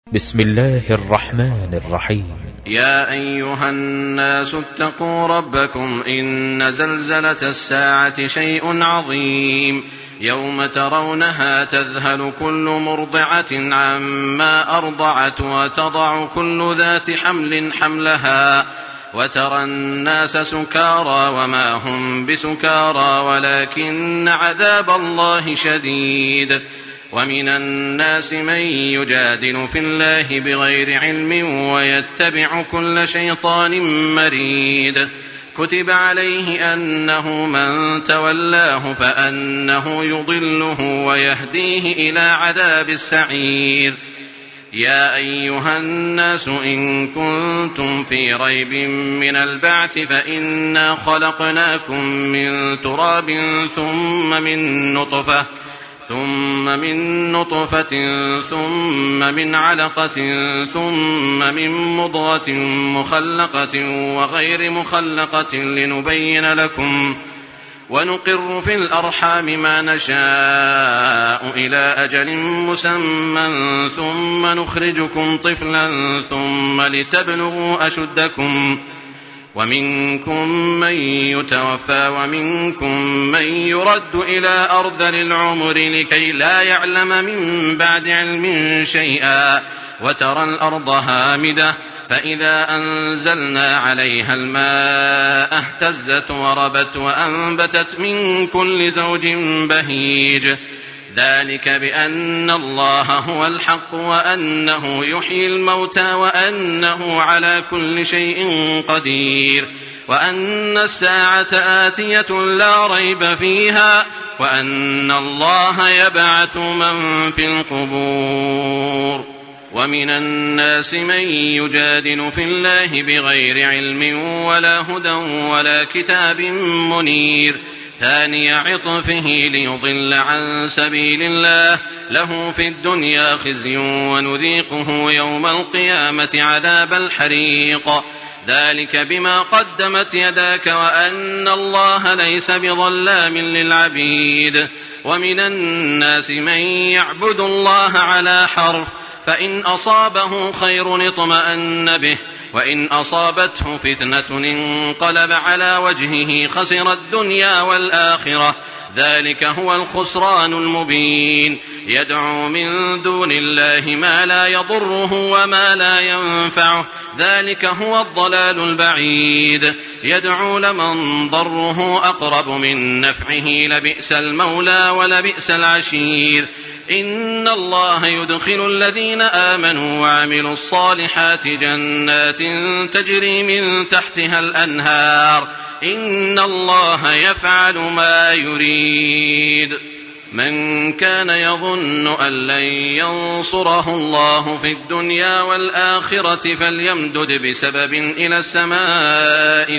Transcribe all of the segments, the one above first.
بسم الله الرحمن الرحيم. يا أيها الناس اتقوا ربكم إن زلزلة الساعة شيء عظيم يوم ترونها تذهل كل مرضعة عما أرضعت وتضع كل ذات حمل حملها وترى الناس سكارى وما هم بسكارى ولكن عذاب الله شديد. ومن الناس من يجادل في الله بغير علم ويتبع كل شيطان مريد كتب عليه أنه من تولاه فأنه يضله ويهديه إلى عذاب السعير. يا أيها الناس إن كنتم في ريب من البعث فإنا خلقناكم من تراب ثم من نطفة ثم من علقة ثم من مضغة مخلقة وغير مخلقة لنبين لكم ونقر في الأرحام ما نشاء إلى أجل مسمى ثم نخرجكم طفلا ثم لتبلغوا أشدكم ومنكم من يتوفى ومنكم من يرد إلى أرذل العمر لكي لا يعلم من بعد علم شيئا وترى الأرض هامدة فإذا أنزلنا عليها الماء اهتزت وربت وأنبتت من كل زوج بهيج ذلك بأن الله هو الحق وأنه يحيي الموتى وأنه على كل شيء قدير وأن الساعة آتية لا ريب فيها وأن الله يبعث من في القبور. ومن الناس من يجادل في الله بغير علم ولا هدى ولا كتاب منير ثاني عطفه ليضل عن سبيل الله له في الدنيا خزي ونذيقه يوم القيامة عذاب الحريق ذلك بما قدمت يداك وأن الله ليس بظلام للعبيد. ومن الناس من يعبد الله على حرف فإن أصابه خير اطمأن به وإن أصابته فتنة انقلب على وجهه خسر الدنيا والآخرة ذلك هو الخسران المبين. يدعو من دون الله ما لا يضره وما لا ينفعه ذلك هو الضلال البعيد. يدعو لمن ضره أقرب من نفعه لبئس المولى ولبئس العشير. إن الله يدخل الذين آمنوا وعملوا الصالحات جنات تجري من تحتها الأنهار إن الله يفعل ما يريد. من كان يظن أن لن ينصره الله في الدنيا والآخرة فليمدد بسبب إلى السماء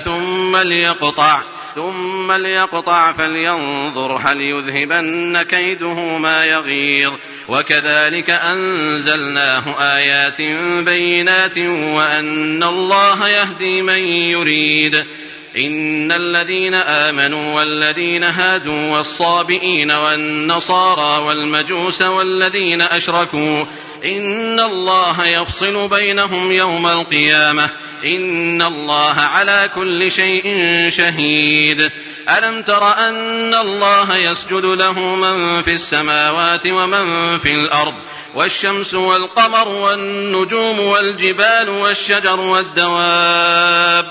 ثم ليقطع فلينظر هل يذهبن كيده ما يغيظ. وكذلك أنزلناه آيات بينات وأن الله يهدي من يريد. إن الذين آمنوا والذين هادوا والصابئين والنصارى والمجوس والذين أشركوا إن الله يفصل بينهم يوم القيامة إن الله على كل شيء شهيد. ألم تر أن الله يسجد له من في السماوات ومن في الأرض والشمس والقمر والنجوم والجبال والشجر والدواب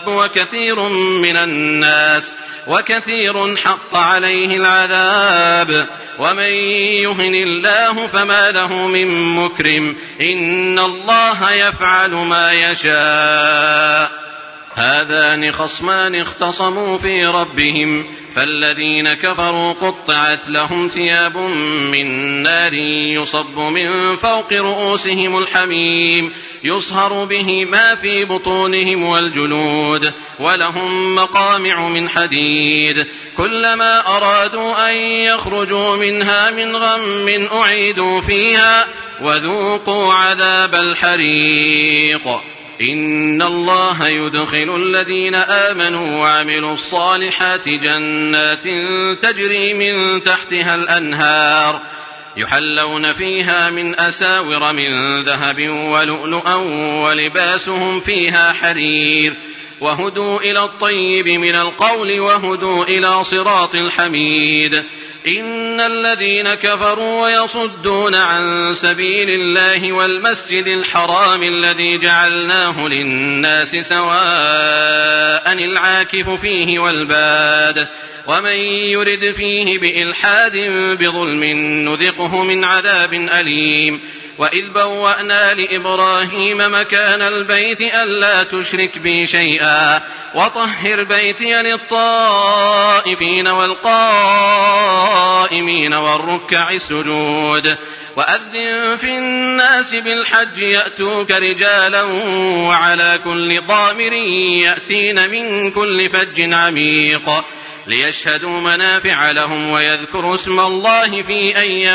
وكثير حق عليه العذاب ومن يهن الله فما له من مكرم إن الله يفعل ما يشاء. هذان خصمان اختصموا في ربهم فالذين كفروا قطعت لهم ثياب من نار يصب من فوق رؤوسهم الحميم يصهر به ما في بطونهم والجلود ولهم مقامع من حديد كلما أرادوا أن يخرجوا منها من غم أعيدوا فيها وذوقوا عذاب الحريق. إن الله يدخل الذين آمنوا وعملوا الصالحات جنات تجري من تحتها الأنهار يحلون فيها من أساور من ذهب ولؤلؤا ولباسهم فيها حرير وهدوا إلى الطيب من القول وهدوا إلى صراط الحميد. إن الذين كفروا ويصدون عن سبيل الله والمسجد الحرام الذي جعلناه للناس سواء العاكف فيه والباد ومن يرد فيه بإلحاد بظلم نذقه من عذاب أليم. وإذ بوأنا لإبراهيم مكان البيت ألا تشرك بي شيئا وطهر بيتي للطائفين والقائمين والركع السجود وأذن في الناس بالحج يأتوك رجالا وعلى كل ضامر يأتين من كل فج عميق ليشهدوا منافع لهم ويذكروا اسم الله في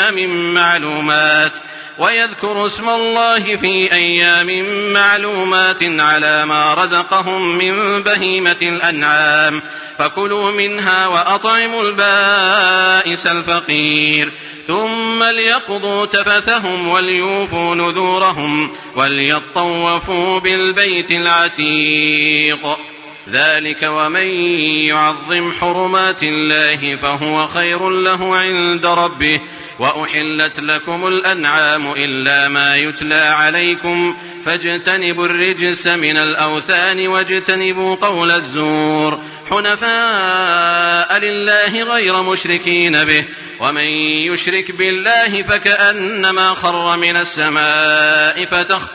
أيام معلومات على ما رزقهم من بهيمة الأنعام فكلوا منها وأطعموا البائس الفقير ثم ليقضوا تفثهم وليوفوا نذورهم وليطوفوا بالبيت العتيق. ذلك ومن يعظم حرمات الله فهو خير له عند ربه. وأحلت لكم الأنعام إلا ما يتلى عليكم فاجتنبوا الرجس من الأوثان واجتنبوا قول الزور حنفاء لله غير مشركين به ومن يشرك بالله فكأنما خر من السماء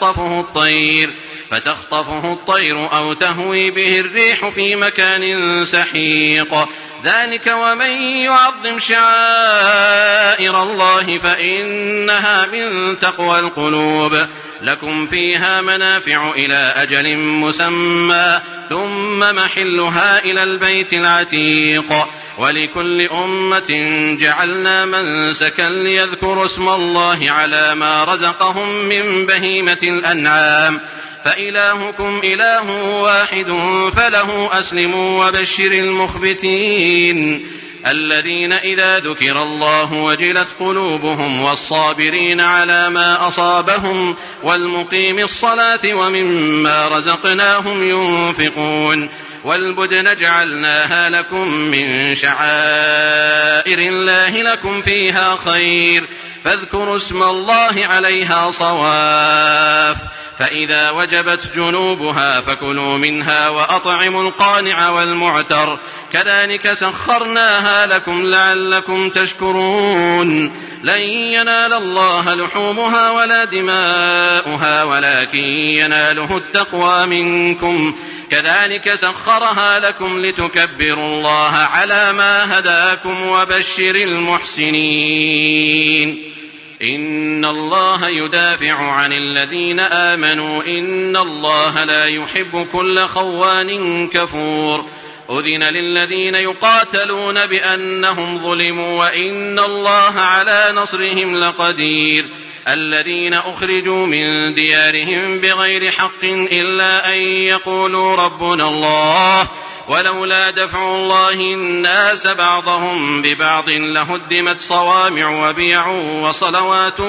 فتخطفه الطير أو تهوي به الريح في مكان سحيق. ذلك ومن يعظم شعائر الله فإنها من تقوى القلوب. لكم فيها منافع إلى أجل مسمى ثم محلها إلى البيت العتيق. ولكل أمة جعلنا منسكا ليذكروا اسم الله على ما رزقهم من بهيمة الأنعام فإلهكم إله واحد فله أسلموا وبشر المخبتين الذين إذا ذكر الله وجلت قلوبهم والصابرين على ما أصابهم والمقيم الصلاة ومما رزقناهم ينفقون. والبدن جعلناها لكم من شعائر الله لكم فيها خير فاذكروا اسم الله عليها صواف فإذا وجبت جنوبها فكلوا منها وأطعموا القانع والمعتر كذلك سخرناها لكم لعلكم تشكرون. لن ينال الله لحومها ولا دماؤها ولكن يناله التقوى منكم كذلك سخرها لكم لتكبروا الله على ما هداكم وبشر المحسنين. إن الله يدافع عن الذين آمنوا إن الله لا يحب كل خوان كفور. أذن للذين يقاتلون بأنهم ظلموا وإن الله على نصرهم لقدير. الذين أخرجوا من ديارهم بغير حق إلا أن يقولوا ربنا الله ولولا دفع الله الناس بعضهم ببعض لهدمت صوامع وبيع وصلوات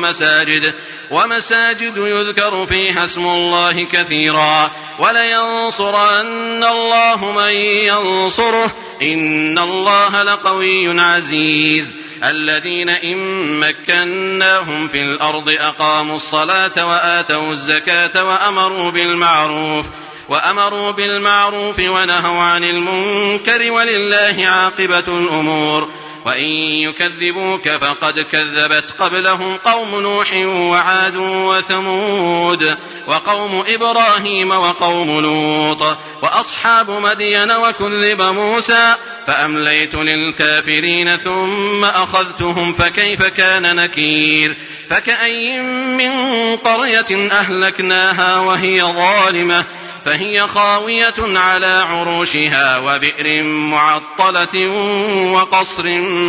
ومساجد يذكر فيها اسم الله كثيرا ولينصرن الله من ينصره إن الله لقوي عزيز. الذين إن مكناهم في الأرض أقاموا الصلاة وآتوا الزكاة وأمروا بالمعروف ونهوا عن المنكر ولله عاقبة الأمور. وإن يكذبوك فقد كذبت قبلهم قوم نوح وعاد وثمود وقوم إبراهيم وقوم لوط وأصحاب مدين وكذب موسى فأمليت للكافرين ثم أخذتهم فكيف كان نكير. فكأي من قرية أهلكناها وهي ظالمة فهي خاوية على عروشها وبئر معطلة وقصر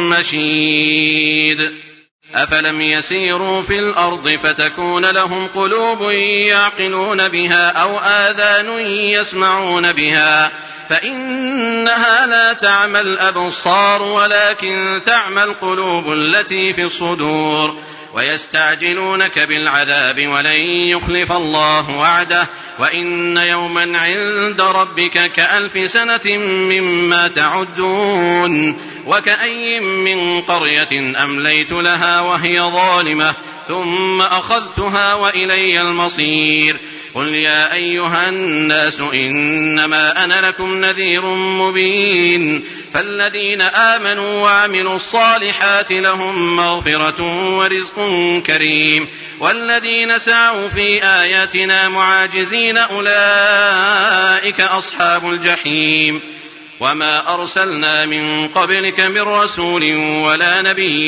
مشيد. أفلم يسيروا في الأرض فتكون لهم قلوب يعقلون بها أو آذان يسمعون بها فإنها لا تعمى الأبصار ولكن تعمى القلوب التي في الصدور. ويستعجلونك بالعذاب ولن يخلف الله وعده وإن يوما عند ربك كألف سنة مما تعدون. وكأي من قرية أمليت لها وهي ظالمة ثم أخذتها وإلي المصير. قل يا أيها الناس إنما أنا لكم نذير مبين. فالذين آمنوا وعملوا الصالحات لهم مغفرة ورزق كريم والذين سعوا في آياتنا معاجزين أولئك أصحاب الجحيم. وما أرسلنا من قبلك من رسول ولا نبي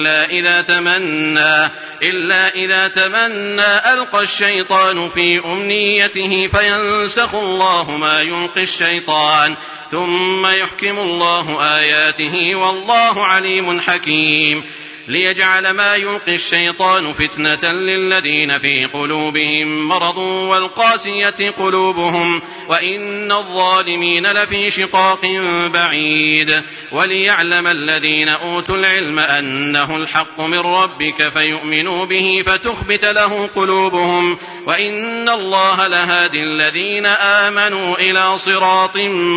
إلا إذا تمنى ألقى الشيطان في أمنيته فينسخ الله ما يلقي الشيطان ثم يحكم الله آياته والله عليم حكيم. ليجعل ما يلقي الشيطان فتنة للذين في قلوبهم مرض والقاسية قلوبهم وإن الظالمين لفي شقاق بعيد. وليعلم الذين أوتوا العلم أنه الحق من ربك فيؤمنوا به فتخبت له قلوبهم وإن الله لهادي الذين آمنوا إلى صراط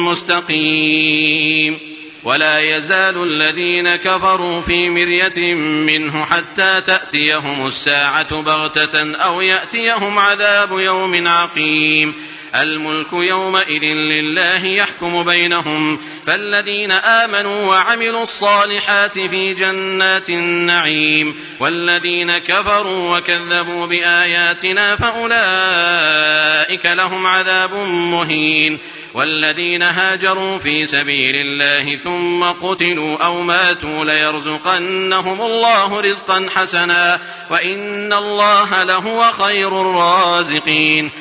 مستقيم. ولا يزال الذين كفروا في مرية منه حتى تأتيهم الساعة بغتة أو يأتيهم عذاب يوم عقيم. الملك يومئذ لله يحكم بينهم فالذين آمنوا وعملوا الصالحات في جنات النعيم والذين كفروا وكذبوا بآياتنا فأولئك لهم عذاب مهين. والذين هاجروا في سبيل الله ثم قتلوا أو ماتوا ليرزقنهم الله رزقا حسنا وإن الله لهو خير الرازقين.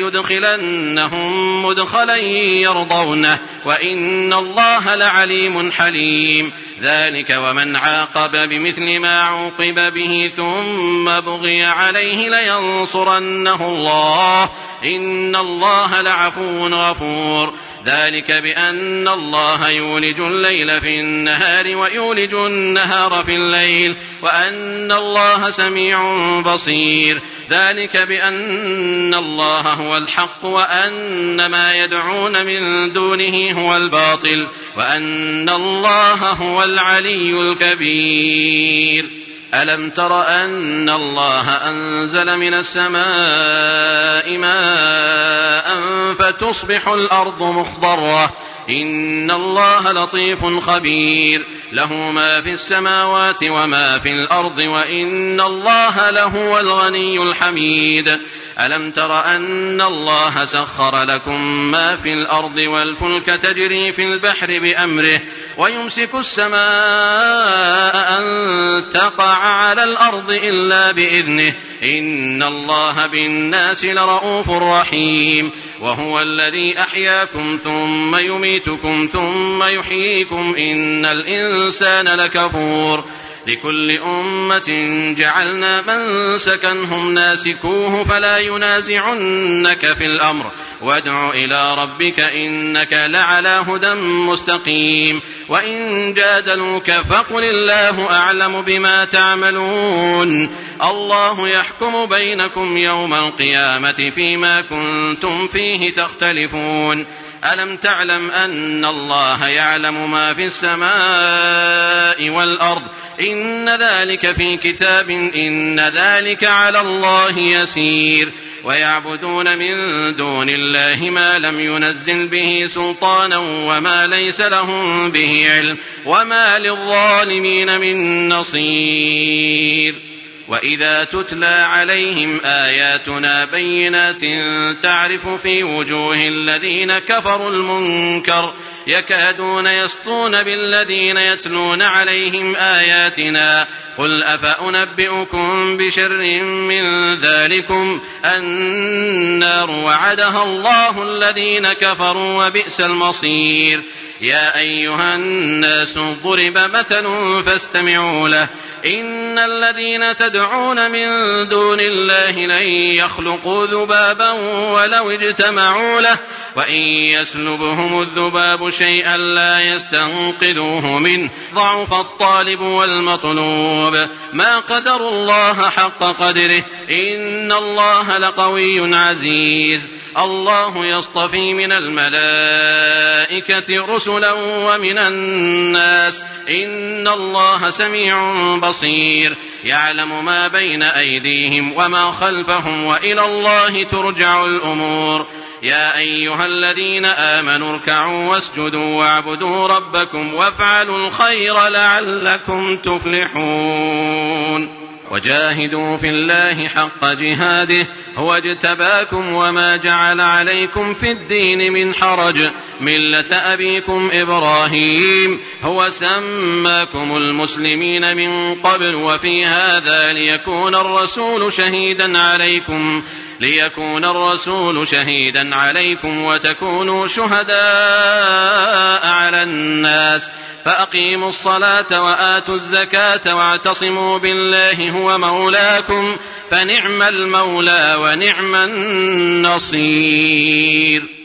ليدخلنهم مدخلا يرضونه وإن الله لعليم حليم. ذلك ومن عاقب بمثل ما عوقب به ثم بغي عليه لينصرنه الله إن الله لعفو غفور. ذلك بأن الله يولج الليل في النهار ويولج النهار في الليل وأن الله سميع بصير. ذلك بأن الله هو الحق وأن ما يدعون من دونه هو الباطل وأن الله هو العلي الكبير. ألم تر أن الله أنزل من السماء ماء فتصبح الأرض مخضرة إن الله لطيف خبير. له ما في السماوات وما في الأرض وإن الله لهو الغني الحميد. ألم تر أن الله سخر لكم ما في الأرض والفلك تجري في البحر بأمره ويمسك السماء أن تقع على الأرض إلا بإذنه إن الله بالناس لرؤوف رحيم. وهو الذي أحياكم ثم يميتكم ثم يحييكم إن الإنسان لكفور. لكل أمة جعلنا منسكا هم ناسكوه فلا ينازعنك في الأمر وادع إلى ربك إنك لعلى هدى مستقيم. وإن جادلوك فقل الله أعلم بما تعملون الله يحكم بينكم يوم القيامة فيما كنتم فيه تختلفون. ألم تعلم أن الله يعلم ما في السماء والأرض إن ذلك في كتاب إن ذلك على الله يسير. ويعبدون من دون الله ما لم ينزل به سلطانا وما ليس لهم به علم وما للظالمين من نصير. وإذا تتلى عليهم آياتنا بينات تعرف في وجوه الذين كفروا المنكر يكادون يسطون بالذين يتلون عليهم آياتنا قل أفأنبئكم بشر من ذلكم النار وعدها الله الذين كفروا وبئس المصير. يا أيها الناس ضرب مثل فاستمعوا له إن الذين تدعون من دون الله لن يخلقوا ذبابا ولو اجتمعوا له وإن يسلبهم الذباب شيئا لا يستنقذوه منه ضعف الطالب والمطلوب ما قدروا الله حق قدره إن الله لقوي عزيز الله يصطفي من الملائكة رسلا ومن الناس إن الله سميع بصير يعلم ما بين أيديهم وما خلفهم وإلى الله ترجع الأمور يا أيها الذين آمنوا اركعوا واسجدوا واعبدوا ربكم وافعلوا الخير لعلكم تفلحون وجاهدوا في الله حق جهاده هو اجتباكم وما جعل عليكم في الدين من حرج ملة أبيكم إبراهيم هو سماكم المسلمين من قبل وفي هذا ليكون الرسول شهيدا عليكم وتكونوا شهداء على الناس فأقيموا الصلاة وآتوا الزكاة واعتصموا بالله هو مولاكم فنعم المولى ونعم النصير.